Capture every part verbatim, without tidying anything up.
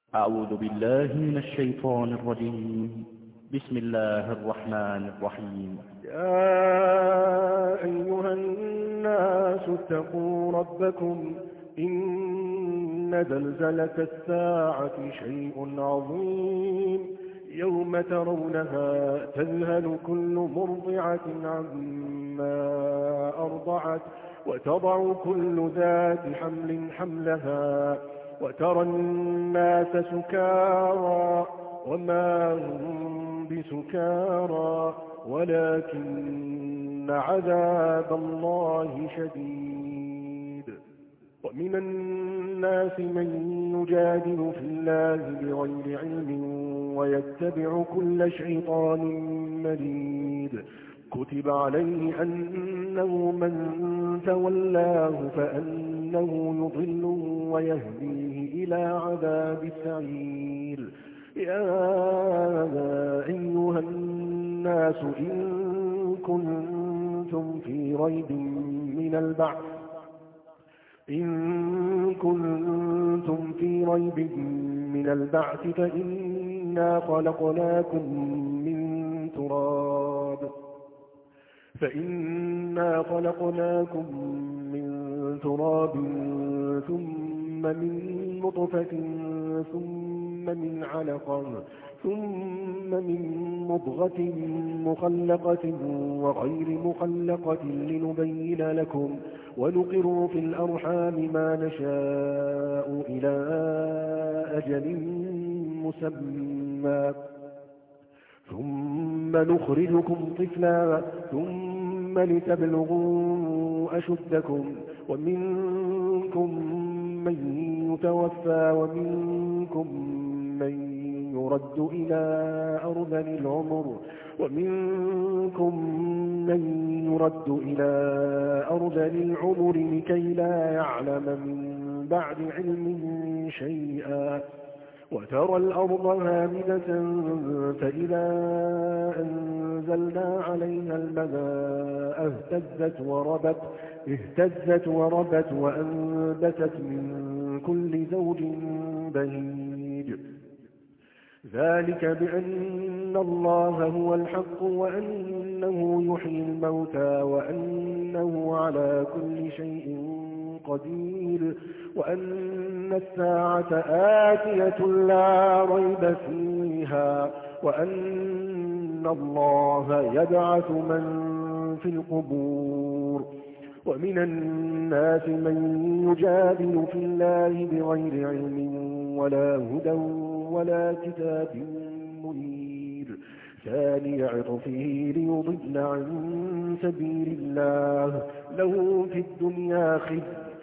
أعوذ بالله من الشيطان الرجيم. بسم الله الرحمن الرحيم. يا أيها الناس اتقوا ربكم إن زلزلة الساعة شيء عظيم يوم ترونها تذهل كل مرضعة عما أرضعت وتضع كل ذات حمل حملها وترى الناس سكارى وما هم بسكارى ولكن عذاب الله شديد. ومن الناس من يجادل في الله بغير علم ويتبع كل شيطان مريد. كتب عليه أنه من تولاه فأنه يضله ويهديه إلى عذاب السعير. يا أيها الناس إن كنتم في ريب من البعث إن كنتم في ريب من البعث فإنا خلقناكم من تراب فإنا خلقناكم من تراب ثم من نطفة ثم من علقة ثم من مضغة مخلقة وغير مخلقة لنبين لكم ونقر في الأرحام ما نشاء إلى أجل مسمى ثم نخرجكم طفلا ثم لتبلغوا أشدكم ومنكم من يتوفى ومنكم من يرد إلى أرذل العمر ومنكم من يرد إلى أرذل العمر لكي لا يعلم من بعد علم شيئا. وترى الأرض هامدة فإذا أنزلنا عليها الماء اهتزت وربت اهتزت وربت وأنبتت من كل زوج بهيج. ذلك بأن الله هو الحق وأنه يحيي الموتى وأنه على كل شيء قدير وأن الساعة آتية لا ريب فيها وأن الله يبعث من في القبور. ومن الناس من يجادل في الله بغير علم ولا هدى ولا كتاب منير ثاني عطفه ليضل عن سبيل الله له في الدنيا خزي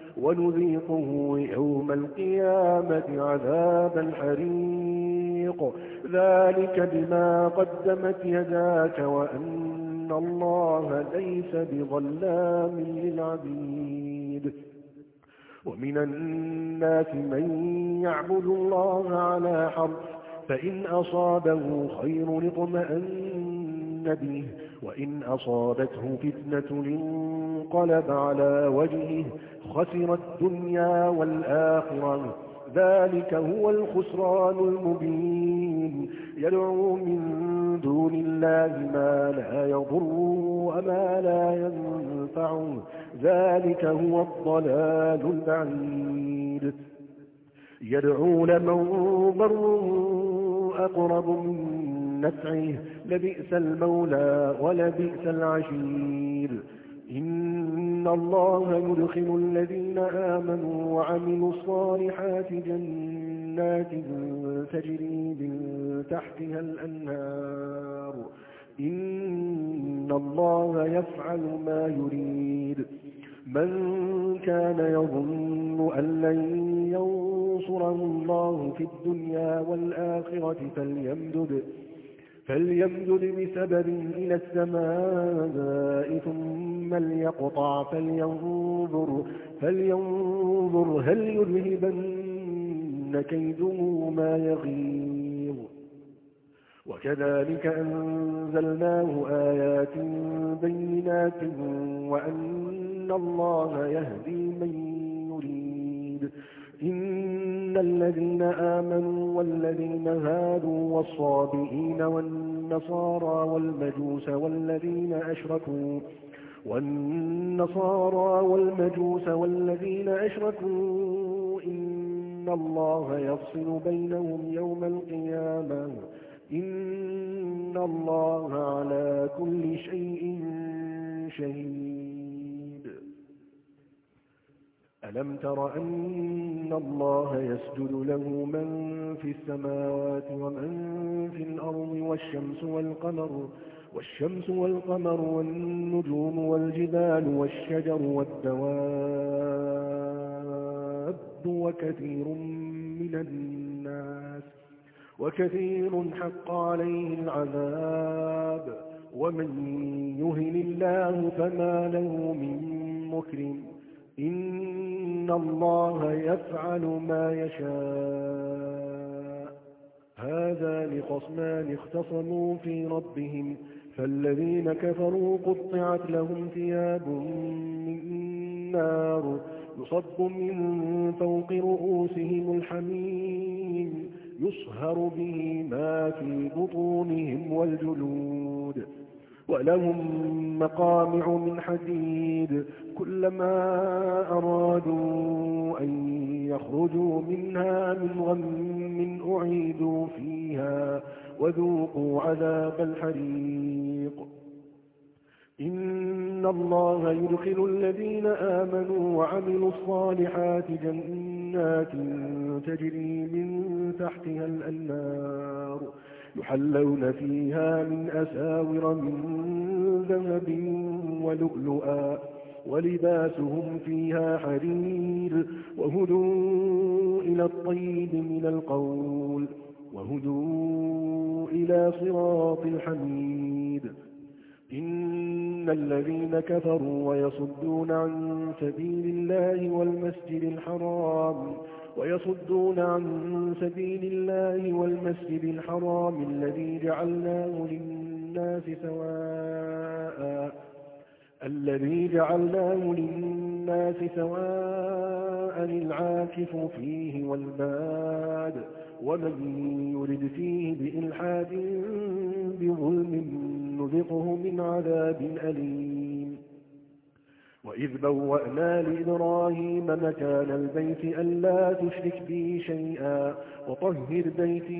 ونذيقه يوم القيامة عذاب الحريق. ذلك بما قدمت يداك وأن الله ليس بظلام للعبيد. ومن الناس من يعبد الله على حرف فإن أصابه خير اطمأن به وإن أصابته فتنة انقلب على وجهه خسر الدنيا والآخرة. ذلك هو الخسران المبين. يدعو من دون الله ما لا يضره وما لا ينفعه. ذلك هو الضلال البعيد. يدعو لمن ضره أقرب من نفعه لبئس المولى ولبئس العشير. إن الله يدخل الذين آمنوا وعملوا الصالحات جنات تجري من تحتها الأنهار. إن الله يفعل ما يريد. من كان يظن أن لن ينصره الله في الدنيا والآخرة فليمدد فليمدد بسبب إلى السماء ثم ليقطع فلينظر, فلينظر هل يذهبن كيده ما يغيظ. وكذلك أنزلناه آيات بينات وأن الله يهدي من يريد. إن إن الذين آمنوا والذين هادوا والصابئين والنصارى والمجوس والذين أشركوا والنصارى والمجوس والذين أشركوا إن الله يفصل بينهم يوم القيامة إن الله على كل شيء شهيد. ألم تر أن الله يسجد له من في السماوات ومن في الأرض والشمس والقمر والشمس والقمر والنجوم والجبال والشجر والدواب وكثير من الناس وكثير حق عليه العذاب ومن يهن الله فما له من مكرم إن الله يفعل ما يشاء. هذان خصمان اختصموا في ربهم فالذين كفروا قطعت لهم ثياب من نار يصب من فوق رؤوسهم الحميم يصهر به ما في بطونهم والجلود ولهم مقامع من حديد كلما أرادوا أن يخرجوا منها من غم أعيدوا فيها وذوقوا عذاب الحريق. إن الله يدخل الذين آمنوا وعملوا الصالحات جنات تجري من تحتها الأنهار يحلون فيها من أساور من ذهب ولؤلؤا ولباسهم فيها حرير وهدوا إلى الطيب من القول وهدوا إلى صراط الحميد. إن الذين كفروا ويصدون عن سبيل الله والمسجد الحرام ويصدون عن سبيل الله والمسجد الحرام الذي جعلناه للناس سواء الذي جعلناه للناس سواء العاكف فيه والباد ومن يرد فيه بإلحاد بظلم نذقه من عذاب أليم. وإذ بوأنا لإبراهيم مكان البيت ألا تشرك بي شيئا وطهر بيتي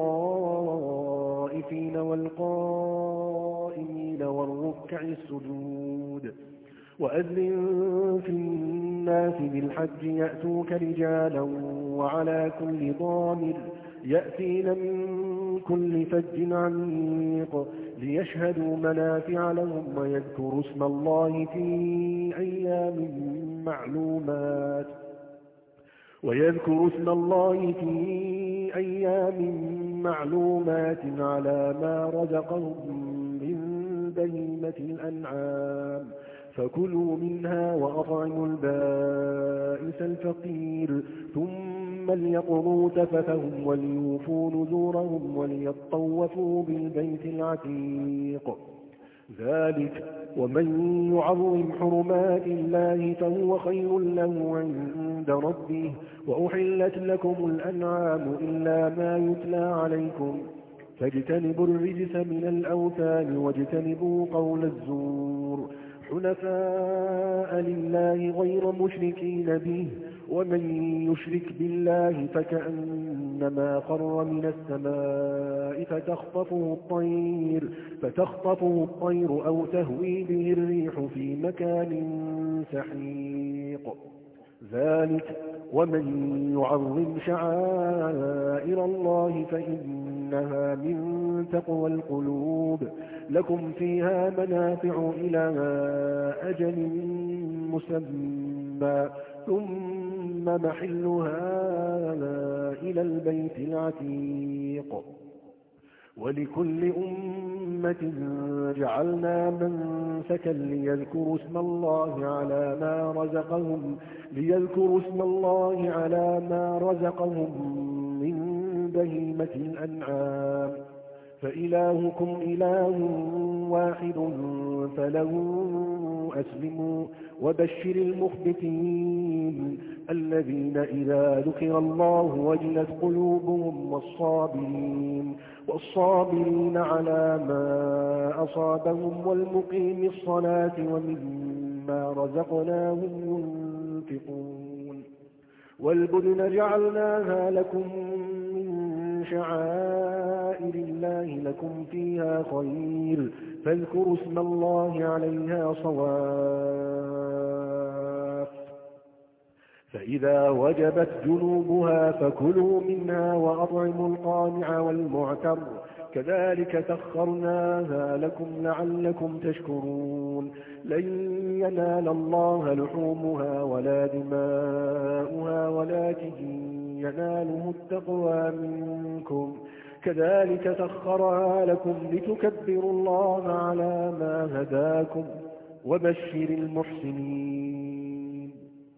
للطائفين والقائمين والركع السجود. وأذن في الناس بالحج يأتوك رجالا وعلى كل ضامر يأتين من كل فج عميق ليشهدوا منافع لهم ويذكروا اسم الله في أيام معلومات ويذكروا اسم الله في أيام معلومات على ما رزقهم من بهيمة الأنعام فكلوا منها وأطعموا البائس الفقير ثم ليقضوا تفثهم وليوفوا نذورهم وليطوفوا بالبيت العتيق. ذلك ومن يعظم حرمات الله فهو خير له عند ربه. وأحلت لكم الأنعام إلا ما يتلى عليكم فاجتنبوا الرجس من الأوثان واجتنبوا قول الزور حنفاء لله غير مشركين به ومن يشرك بالله فكأنما خر من السماء فتخطفه الطير فتخطفه الطير أو تهوي به الريح في مكان سحيق. ذلك ومن يعظم شعائر الله فإنها من تقوى القلوب. لكم فيها منافع إلى أجل مسمى ثم محلها إلى البيت العتيق. ولكل أمة جعلنا منسكا ليذكروا اسم الله على ما رزقهم ليذكروا اسم الله على ما رزقهم من بهيمة الأنعام فإلهكم إله واحد فله أسلموا وبشر المخبتين الذين إذا ذكر الله وجلت قلوبهم والصابرين والصابرين على ما أصابهم والمقيم الصلاة ومما رزقناهم ينفقون والبدن جعلناها لكم من شعائر الله لكم فيها خير فاذكروا اسم الله عليها صواف فإذا وجبت جنوبها فكلوا منها وأطعموا القانع والمعتر كذلك سخرناها لكم لعلكم تشكرون لن ينال الله لحومها ولا دماؤها ولكن يناله التقوى منكم كذلك سخرها لكم لتكبروا الله على ما هداكم وبشر المحسنين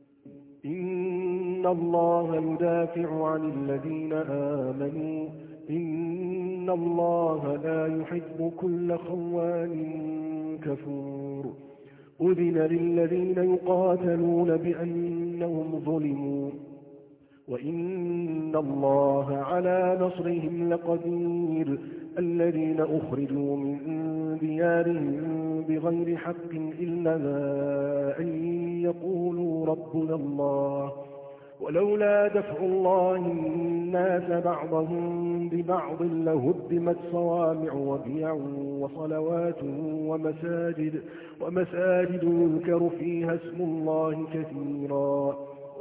إن الله يدافع عن الذين آمنوا إن الله لا يحب كل خوان كفور أذن للذين يقاتلون بأنهم ظلموا وإن الله على نصرهم لقدير الذين أخرجوا من ديارهم بغير حق إلا أن يقولوا ربنا الله ولولا دفع الله الناس بعضهم ببعض لهدمت صوامع وبيع وصلوات ومساجد ومساجد يذكر فيها اسم الله كثيرا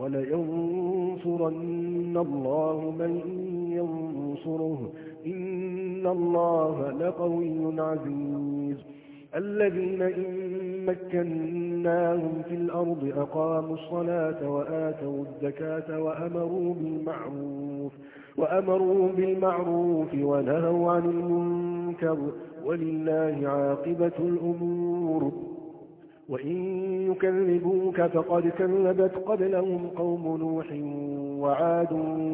ولينصرن الله من ينصره إن الله لقوي عزيز الذين إن مكناهم في الأرض أقاموا الصلاة وآتوا الزكاة وأمروا بالمعروف وأمروا بالمعروف ونهوا عن المنكر ولله عاقبة الأمور وإن يكذبوك فقد كذبت قبلهم قوم نوح وعاد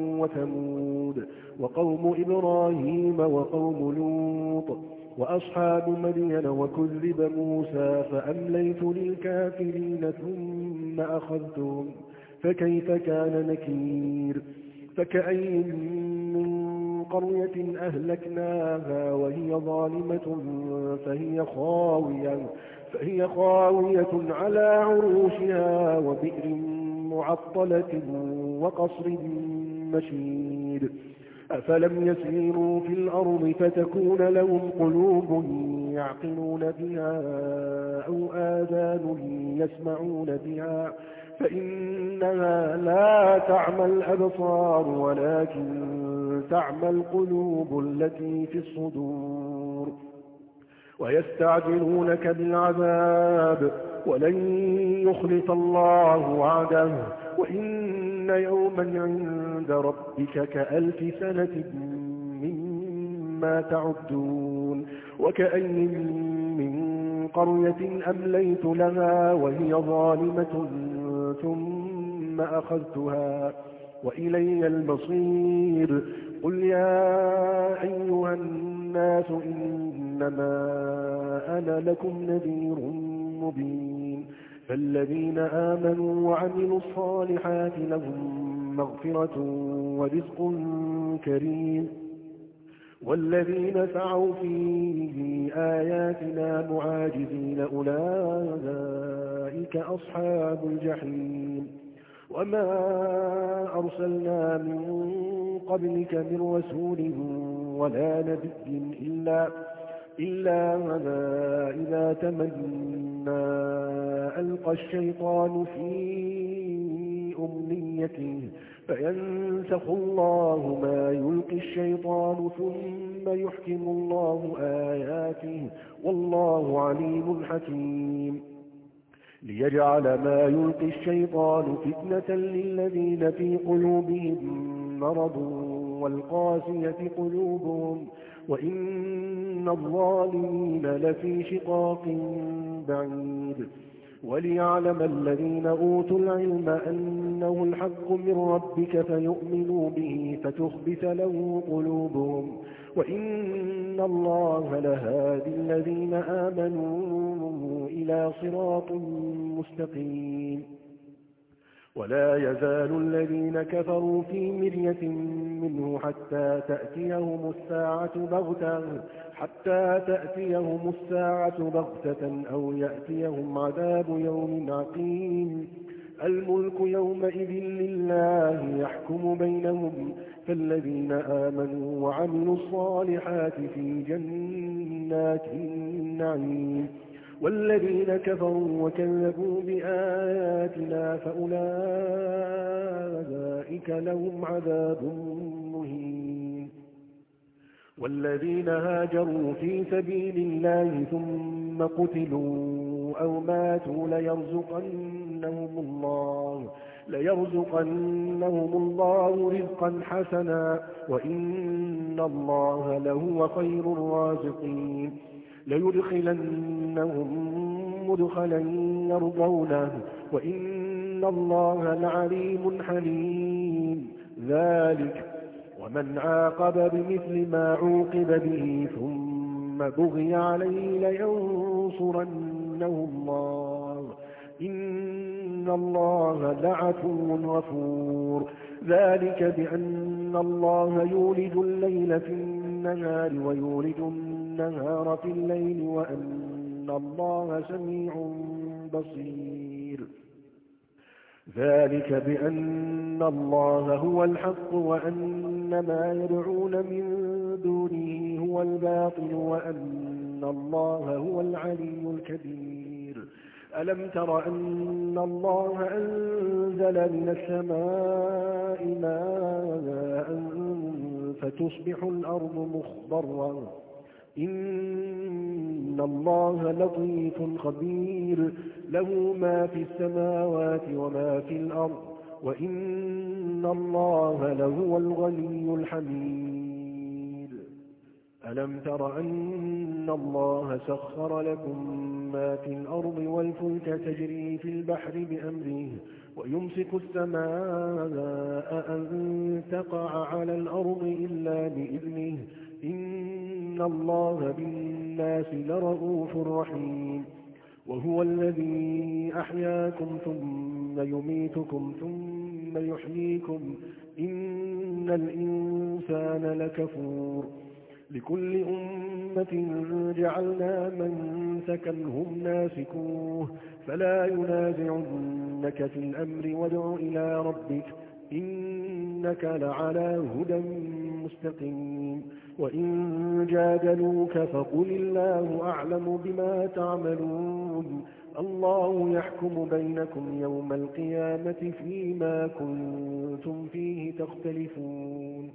وثمود وقوم إبراهيم وقوم لوط وأصحاب مدين وكذب موسى فأمليت للكافرين ثم أخذتهم فكيف كان نكير فكأي من قرية أهلكناها وهي ظالمة فهي خاوية فهي خاوية على عروشها وبئر معطلة وقصر مشيد أفلم يسيروا في الأرض فتكون لهم قلوب يعقلون بها أو آذان يسمعون بها فإنها لا تعمى الأبصار ولكن تعمى القلوب التي في الصدور ويستعجلونك بالعذاب ولن يخلف الله وعده وإن يوما عند ربك كألف سنة مما تعدون وكأي من قرية أمليت لها وهي ظالمة ثم أخذتها وإلي المصير قل يا أيها الناس إنما أنا لكم نذير مبين فالذين آمنوا وعملوا الصالحات لهم مغفرة ورزق كريم والذين سعوا في آياتنا معاجزين أولئك أصحاب الجحيم وما أرسلنا من قبلك من رسول ولا نبي إلا إلا إذا تمنى ألقى الشيطان في أمنيته فينسخ الله ما يلقي الشيطان ثم يحكم الله آياته والله عليم حكيم ليجعل ما يلقي الشيطان فتنة للذين في قلوبهم مرض والقاسية قلوبهم وإن الظالمين لفي شقاق بعيد وليعلم الذين أوتوا العلم أنه الحق من ربك فيؤمنوا به فتخبت له قلوبهم وإن الله لهادي الذين آمنوا إلى صراط مستقيم. ولا يزال الذين كفروا في مرية منه حتى تأتيهم الساعة بغتة حتى تأتيهم الساعة بغتة أو يأتيهم عذاب يوم عقيم. الملك يومئذ لله يحكم بينهم فالذين آمنوا وعملوا الصالحات في جنات النعيم والذين كفروا وكذبوا بآياتنا فأولئك لهم عذاب مهين. والذين هاجروا في سبيل الله ثم قتلوا أو ماتوا ليرزقنهم الله ليرزقنهم الله رزقا حسنا وإن الله لهو خير الرازقين. ليدخلنهم مدخلا يرضونه وإن الله لعليم حليم. ذلك ومن عاقب بمثل ما عوقب به ثم بغي عليه لينصرنه الله إن الله لعفو غفور. ذلك بأن الله يولج الليل في النهار ويولج النهار في الليل وأن الله سميع بصير. ذلك بأن الله هو الحق وأن ما يدعون من دونه هو الباطل وأن الله هو العلي الكبير. ألم تر أن الله أنزل من السماء ماء فتصبح الأرض مخضرا إن الله لطيف خبير له ما في السماوات وما في الأرض وإن الله لهو الغني الحميد. ألم تر أن الله سخر لكم ما في الأرض والفلك تجري في البحر بأمره ويمسك السماء أن تقع على الأرض إلا بإذنه إن الله بالناس لرؤوف رحيم. وهو الذي أحياكم ثم يميتكم ثم يحييكم إن الإنسان لكفور. لكل أمة جعلنا منسكا هم ناسكوه فلا ينازعنك في الأمر وادع إلى ربك إنك لعلى هدى مستقيم. وإن جادلوك فقل الله أعلم بما تعملون الله يحكم بينكم يوم القيامة فيما كنتم فيه تختلفون.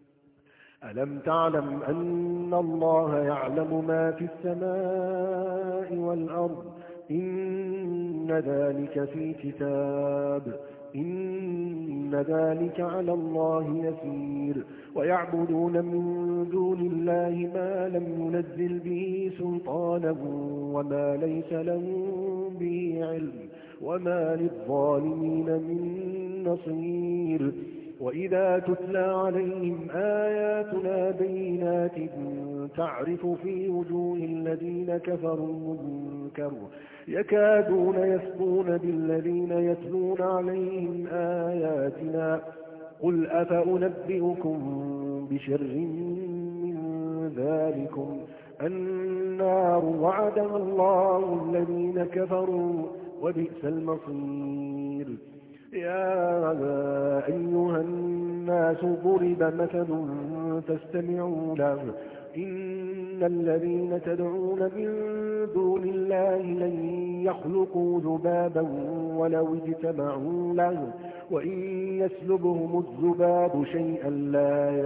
ألم تعلم أن الله يعلم ما في السماء والأرض إن ذلك في كتاب إن ذلك على الله يسير. ويعبدون من دون الله ما لم ينزل به سلطانا وما ليس لهم به علم وما للظالمين من نصير. وإذا تتلى عليهم آياتنا بينات تعرف في وجوه الذين كفروا المنكر يكادون يسطون بالذين يتلون عليهم آياتنا قل أفأنبئكم بشر من ذلكم النار وعدها الله الذين كفروا وبئس المصير. يا أيها الناس ضرب مثل فاستمعوا له إن الذين تدعون من دون الله لن يخلقوا ذبابا ولو اجتمعوا له وإن يسلبهم الذباب شيئا لا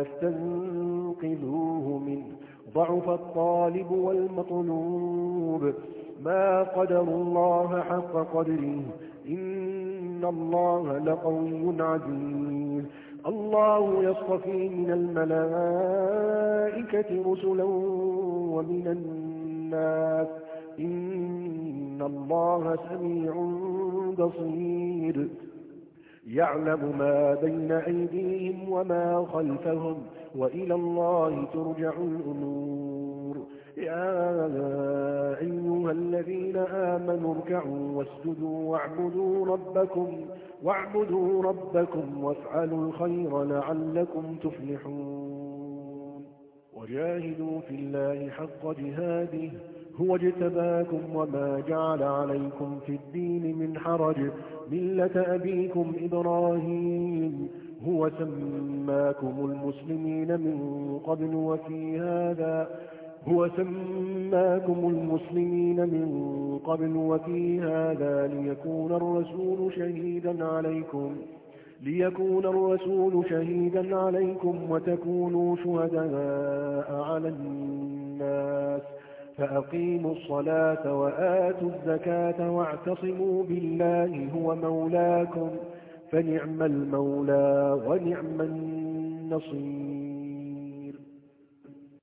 يستنقذوه منه ضعف الطالب والمطلوب. ما قدر الله حق قدره إن الله لقوي عزيز. الله يصطفي من الملائكة رسلا ومن الناس إن إن الله سميع بصير يعلم ما بين أيديهم وما خلفهم وإلى الله ترجع الأمور يا أيها الذين آمنوا اركعوا واسجدوا واعبدوا ربكم واعبدوا ربكم وافعلوا الخير لعلكم تفلحون وجاهدوا في الله حق جهاده هو اجتباكم وما جعل عليكم في الدين من حرج ملة أبيكم إبراهيم هو سماكم المسلمين من قبل وفي هذا هو سماكم المسلمين من قبل وفي هذا ليكون الرسول شهيدا عليكم ليكون الرسول شهيدا عليكم وتكونوا شهداء على الناس فأقيموا الصلاة وآتوا الزكاة واعتصموا بالله هو مولاكم فنعم المولى ونعم النصير